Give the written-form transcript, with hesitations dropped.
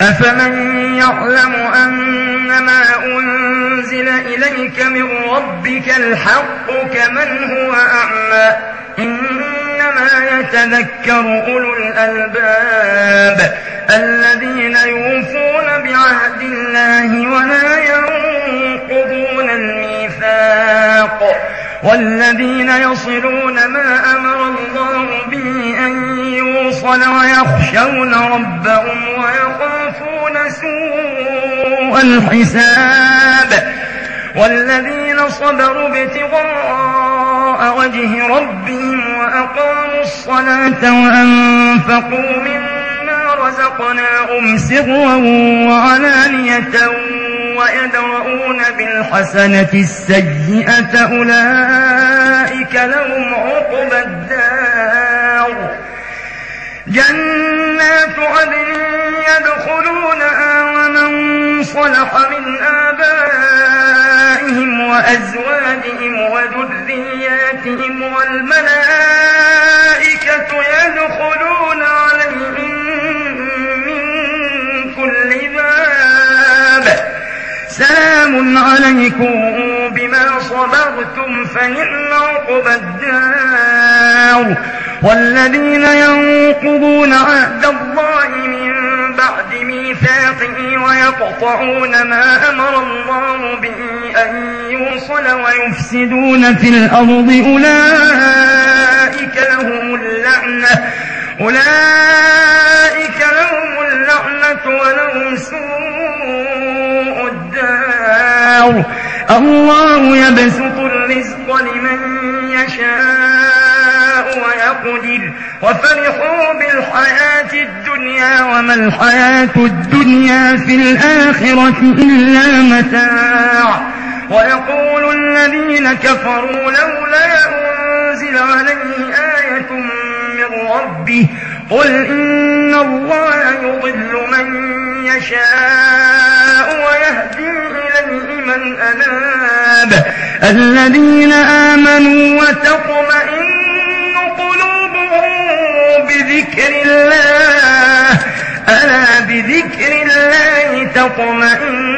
أفمن يعلم أنما أنزل إليك من ربك الحق كمن هو أعمى إنما يتذكر أولو الألباب الذين يوفون بعهد الله ولا ينقضون الميثاق والذين يصلون ما أمر الله به أن يوصل ويخشون ربهم ويخافون سوء الحساب والذين صبروا ابتغاء وجه ربهم وأقاموا الصلاة وأنفقوا مما رزقناهم سرا وعلانية ويدرؤون بالحسنة السيئة أولئك لهم عقبى الدار جنات عدن يدخلونها ومن صلح من آبائهم وأزواجهم وذرياتهم والملائكة يدخلون عليهم من كل باب سلام عليكم بما صبرتم فنعم عقبى الدار والذين ينقضون عهد الله من بعد ميثاقه ويقطعون ما أمر الله به أن يوصل ويفسدون في الأرض أولئك لهم اللعنة ولهم سوء الدار الله يبسط الرزق لمن يشاء ويقدر وفرحوا بالحياة الدنيا وما الحياة الدنيا في الآخرة إلا متاع ويقول الذين كفروا لولا أنزل عليه آية من ربه قل إن الله يضل من يشاء ويهدي إليه من أناب الذين آمنوا وتطمئن قلوبهم بذكر الله ألا بذكر الله تطمئن